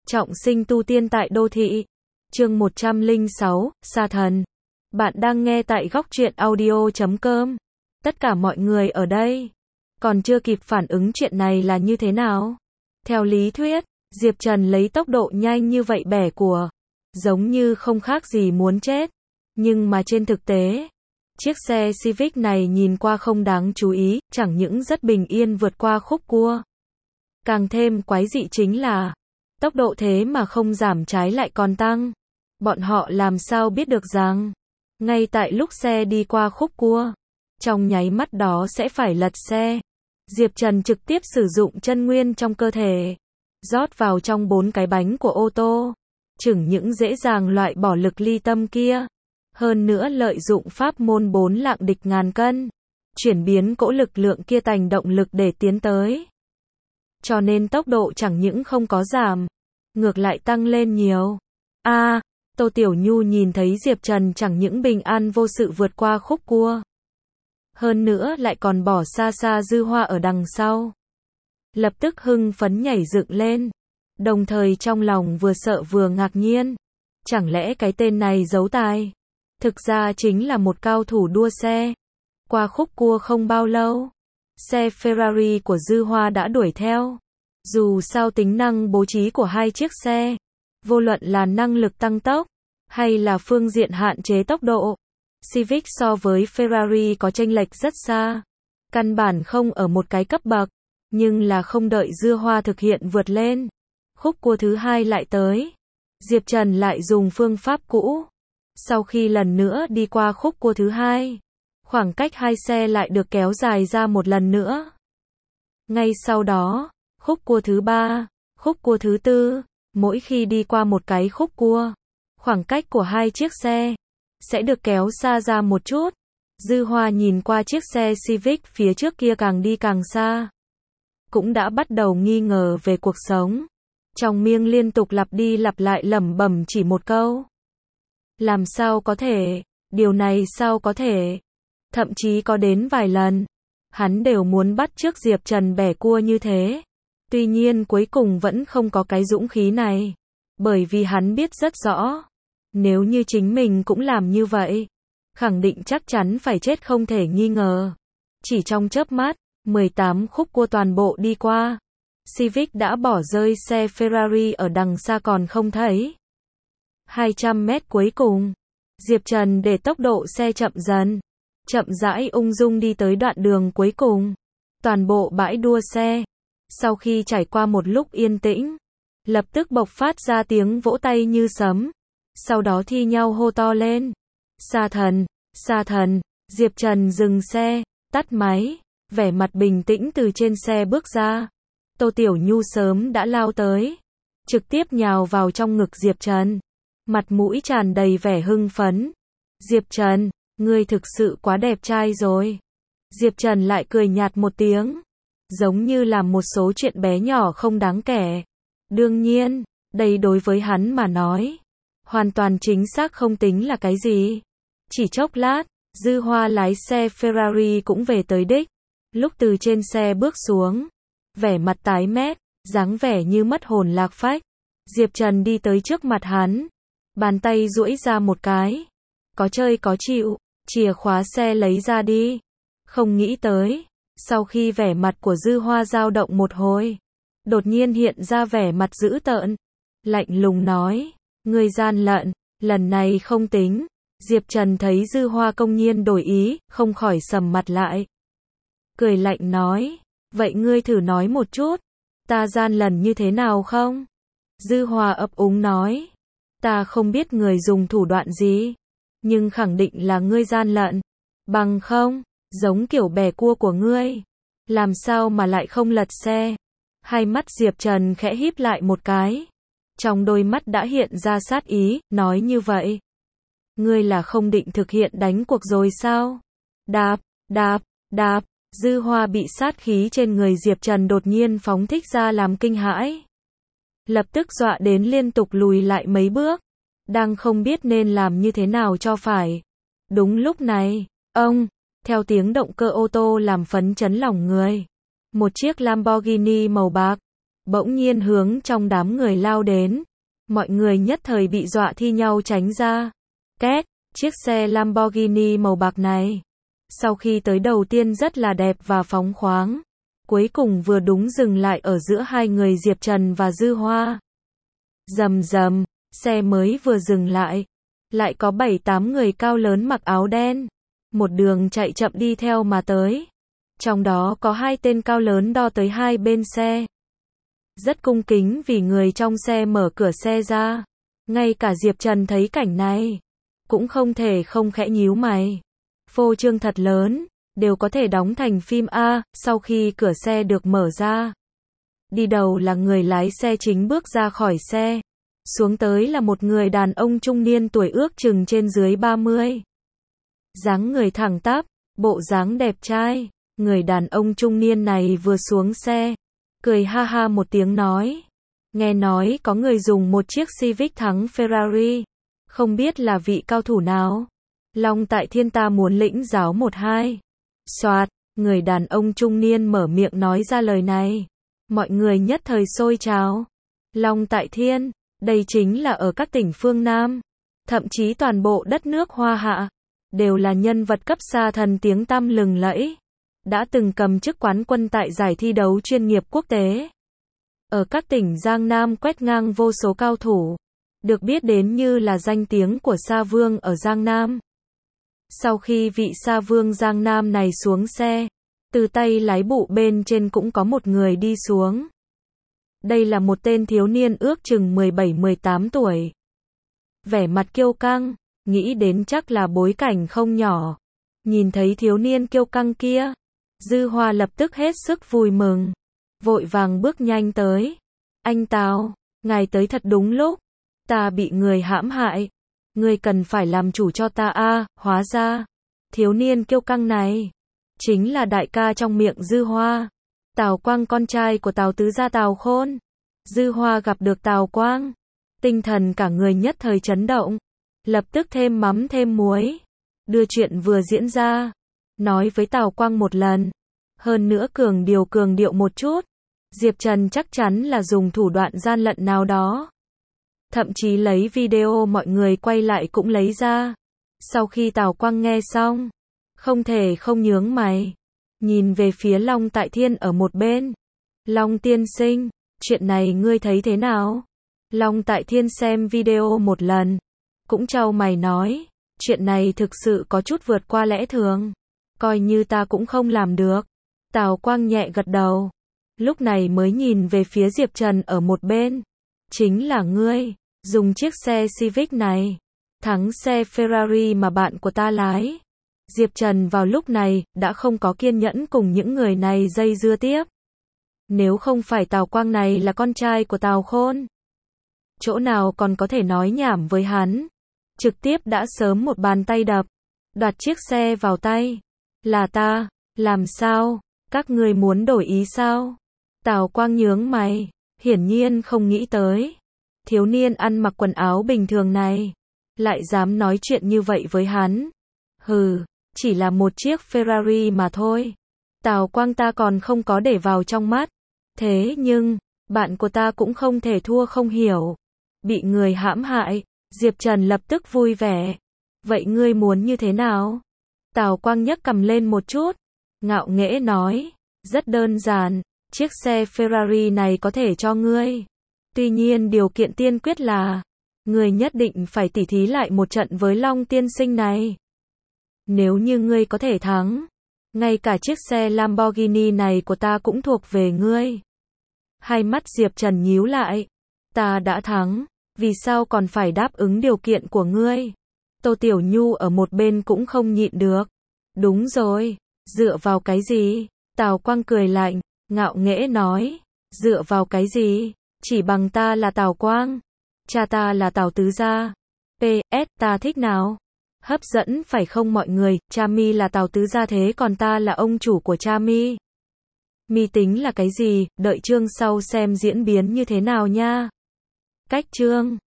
Trọng sinh tu tiên tại đô thị. Chương 106, Sa thần. Bạn đang nghe tại góc truyện audio.com. Tất cả mọi người ở đây còn chưa kịp phản ứng chuyện này là như thế nào. Theo lý thuyết, Diệp Trần lấy tốc độ nhanh như vậy bẻ của, giống như không khác gì muốn chết. Nhưng mà trên thực tế, chiếc xe Civic này nhìn qua không đáng chú ý, chẳng những rất bình yên vượt qua khúc cua. Càng thêm quái dị chính là, tốc độ thế mà không giảm trái lại còn tăng. Bọn họ làm sao biết được rằng, ngay tại lúc xe đi qua khúc cua, trong nháy mắt đó sẽ phải lật xe. Diệp Trần trực tiếp sử dụng chân nguyên trong cơ thể, rót vào trong 4 cái bánh của ô tô, chừng những dễ dàng loại bỏ lực ly tâm kia. Hơn nữa lợi dụng pháp môn 4 lạng địch ngàn cân, chuyển biến cỗ lực lượng kia thành động lực để tiến tới. Cho nên tốc độ chẳng những không có giảm, ngược lại tăng lên nhiều. Tô Tiểu Nhu nhìn thấy Diệp Trần chẳng những bình an vô sự vượt qua khúc cua, hơn nữa lại còn bỏ xa xa Dư Hoa ở đằng sau. Lập tức hưng phấn nhảy dựng lên, đồng thời trong lòng vừa sợ vừa ngạc nhiên. Chẳng lẽ cái tên này giấu tài? Thực ra chính là một cao thủ đua xe. Qua khúc cua không bao lâu, xe Ferrari của Dư Hoa đã đuổi theo. Dù sao tính năng bố trí của hai chiếc xe, vô luận là năng lực tăng tốc, hay là phương diện hạn chế tốc độ, Civic so với Ferrari có chênh lệch rất xa. Căn bản không ở một cái cấp bậc, nhưng là không đợi Dư Hoa thực hiện vượt lên. Khúc cua thứ hai lại tới. Diệp Trần lại dùng phương pháp cũ. Sau khi lần nữa đi qua khúc cua thứ hai, khoảng cách hai xe lại được kéo dài ra một lần nữa. Ngay sau đó, khúc cua thứ ba, khúc cua thứ tư, mỗi khi đi qua một cái khúc cua, khoảng cách của hai chiếc xe sẽ được kéo xa ra một chút. Dư Hoa nhìn qua chiếc xe Civic phía trước kia càng đi càng xa, cũng đã bắt đầu nghi ngờ về cuộc sống. Trong miệng liên tục lặp đi lặp lại lẩm bẩm chỉ một câu. Làm sao có thể, điều này sao có thể. Thậm chí có đến vài lần, hắn đều muốn bắt chước Diệp Trần bẻ cua như thế. Tuy nhiên cuối cùng vẫn không có cái dũng khí này. Bởi vì hắn biết rất rõ, nếu như chính mình cũng làm như vậy, khẳng định chắc chắn phải chết không thể nghi ngờ. Chỉ trong chớp mắt, 18 khúc cua toàn bộ đi qua, Civic đã bỏ rơi xe Ferrari ở đằng xa còn không thấy. 200 mét cuối cùng, Diệp Trần để tốc độ xe chậm dần, chậm rãi ung dung đi tới đoạn đường cuối cùng. Toàn bộ bãi đua xe, sau khi trải qua một lúc yên tĩnh, lập tức bộc phát ra tiếng vỗ tay như sấm. Sau đó thi nhau hô to lên. Sa thần, sa thần. Diệp Trần dừng xe, tắt máy, vẻ mặt bình tĩnh từ trên xe bước ra. Tô Tiểu Nhu sớm đã lao tới, trực tiếp nhào vào trong ngực Diệp Trần, mặt mũi tràn đầy vẻ hưng phấn. Diệp Trần, ngươi thực sự quá đẹp trai rồi. Diệp Trần lại cười nhạt một tiếng, giống như làm một số chuyện bé nhỏ không đáng kể. Đương nhiên, đây đối với hắn mà nói, hoàn toàn chính xác không tính là cái gì. Chỉ chốc lát, Dư Hoa lái xe Ferrari cũng về tới đích. Lúc từ trên xe bước xuống, vẻ mặt tái mét, dáng vẻ như mất hồn lạc phách. Diệp Trần đi tới trước mặt hắn, bàn tay duỗi ra một cái. Có chơi có chịu, chìa khóa xe lấy ra đi. Không nghĩ tới, sau khi vẻ mặt của Dư Hoa dao động một hồi, đột nhiên hiện ra vẻ mặt dữ tợn, lạnh lùng nói, ngươi gian lận, lần này không tính. Diệp Trần thấy Dư Hoa công nhiên đổi ý, không khỏi sầm mặt lại. Cười lạnh nói, vậy ngươi thử nói một chút, ta gian lận như thế nào không? Dư Hoa ấp úng nói, ta không biết người dùng thủ đoạn gì, nhưng khẳng định là ngươi gian lận. Bằng không, giống kiểu bẻ cua của ngươi, làm sao mà lại không lật xe? Hai mắt Diệp Trần khẽ híp lại một cái, trong đôi mắt đã hiện ra sát ý, nói như vậy, ngươi là không định thực hiện đánh cuộc rồi sao? Đạp, đạp, đạp. Dư Hoa bị sát khí trên người Diệp Trần đột nhiên phóng thích ra làm kinh hãi, lập tức dọa đến liên tục lùi lại mấy bước, đang không biết nên làm như thế nào cho phải. Đúng lúc này, theo tiếng động cơ ô tô làm phấn chấn lòng người, một chiếc Lamborghini màu bạc, bỗng nhiên hướng trong đám người lao đến. Mọi người nhất thời bị dọa thi nhau tránh ra. Két, chiếc xe Lamborghini màu bạc này. Sau khi tới đầu tiên rất là đẹp và phóng khoáng. Cuối cùng vừa đúng dừng lại ở giữa hai người Diệp Trần và Dư Hoa. Rầm rầm, xe mới vừa dừng lại. Lại có 7-8 người cao lớn mặc áo đen. Một đường chạy chậm đi theo mà tới. Trong đó có 2 tên cao lớn đo tới hai bên xe. Rất cung kính vì người trong xe mở cửa xe ra. Ngay cả Diệp Trần thấy cảnh này. Cũng không thể không khẽ nhíu mày. Phô trương thật lớn. Đều có thể đóng thành phim A. Sau khi cửa xe được mở ra. Đi đầu là người lái xe chính bước ra khỏi xe. Xuống tới là một người đàn ông trung niên tuổi ước chừng trên dưới 30. Dáng người thẳng tắp, bộ dáng đẹp trai. Người đàn ông trung niên này vừa xuống xe, cười ha ha một tiếng nói. Nghe nói có người dùng một chiếc Civic thắng Ferrari. Không biết là vị cao thủ nào. Long Tại Thiên ta muốn lĩnh giáo 1-2. Soạt, người đàn ông trung niên mở miệng nói ra lời này. Mọi người nhất thời xôi trào. Long Tại Thiên, đây chính là ở các tỉnh phương Nam. Thậm chí toàn bộ đất nước Hoa Hạ. Đều là nhân vật cấp sa thần tiếng tăm lừng lẫy. Đã từng cầm chức quán quân tại giải thi đấu chuyên nghiệp quốc tế. Ở các tỉnh Giang Nam quét ngang vô số cao thủ. Được biết đến như là danh tiếng của Sa Vương ở Giang Nam. Sau khi vị Sa Vương Giang Nam này xuống xe, từ tay lái phụ bên trên cũng có một người đi xuống. Đây là một tên thiếu niên ước chừng 17-18 tuổi. Vẻ mặt kiêu căng, nghĩ đến chắc là bối cảnh không nhỏ. Nhìn thấy thiếu niên kiêu căng kia, Dư Hoa lập tức hết sức vui mừng. Vội vàng bước nhanh tới. Anh Tào, ngài tới thật đúng lúc. Ta bị người hãm hại. Ngươi cần phải làm chủ cho ta a. Hóa ra, thiếu niên kiêu căng này chính là đại ca trong miệng Dư Hoa. Tào Quang, con trai của Tào tứ gia Tào Khôn. Dư Hoa gặp được Tào Quang, tinh thần cả người nhất thời chấn động. Lập tức thêm mắm thêm muối, đưa chuyện vừa diễn ra, nói với Tào Quang một lần. Hơn nữa cường điệu một chút. Diệp Trần chắc chắn là dùng thủ đoạn gian lận nào đó. Thậm chí lấy video mọi người quay lại cũng lấy ra. Sau khi Tào Quang nghe xong, không thể không nhướng mày. Nhìn về phía Long Tại Thiên ở một bên. Long tiên sinh, chuyện này ngươi thấy thế nào? Long Tại Thiên xem video một lần, cũng chau mày nói. Chuyện này thực sự có chút vượt qua lẽ thường. Coi như ta cũng không làm được. Tào Quang nhẹ gật đầu. Lúc này mới nhìn về phía Diệp Trần ở một bên. Chính là ngươi, dùng chiếc xe Civic này, thắng xe Ferrari mà bạn của ta lái. Diệp Trần vào lúc này, đã không có kiên nhẫn cùng những người này dây dưa tiếp. Nếu không phải Tào Quang này là con trai của Tào Khôn, chỗ nào còn có thể nói nhảm với hắn. Trực tiếp đã sớm một bàn tay đập, đoạt chiếc xe vào tay. Là ta, làm sao? Các ngươi muốn đổi ý sao? Tào Quang nhướng mày, hiển nhiên không nghĩ tới. Thiếu niên ăn mặc quần áo bình thường này, lại dám nói chuyện như vậy với hắn. Hừ, chỉ là một chiếc Ferrari mà thôi. Tào Quang ta còn không có để vào trong mắt. Thế nhưng, bạn của ta cũng không thể thua không hiểu. Bị người hãm hại, Diệp Trần lập tức vui vẻ. Vậy ngươi muốn như thế nào? Tào Quang nhấc cầm lên một chút, ngạo nghễ nói. Rất đơn giản, chiếc xe Ferrari này có thể cho ngươi. Tuy nhiên điều kiện tiên quyết là, ngươi nhất định phải tỉ thí lại một trận với Long tiên sinh này. Nếu như ngươi có thể thắng, ngay cả chiếc xe Lamborghini này của ta cũng thuộc về ngươi. Hai mắt Diệp Trần nhíu lại. Ta đã thắng, vì sao còn phải đáp ứng điều kiện của ngươi? Tô Tiểu Nhu ở một bên cũng không nhịn được. Đúng rồi, dựa vào cái gì? Tào Quang cười lạnh, ngạo nghễ nói. Dựa vào cái gì? Chỉ bằng ta là Tào Quang. Cha ta là Tào tứ gia. PS, ta thích nào? Hấp dẫn phải không mọi người? Cha mi là Tào tứ gia thế còn ta là ông chủ của cha mi. Mi tính là cái gì? Đợi chương sau xem diễn biến như thế nào nha. Cách chương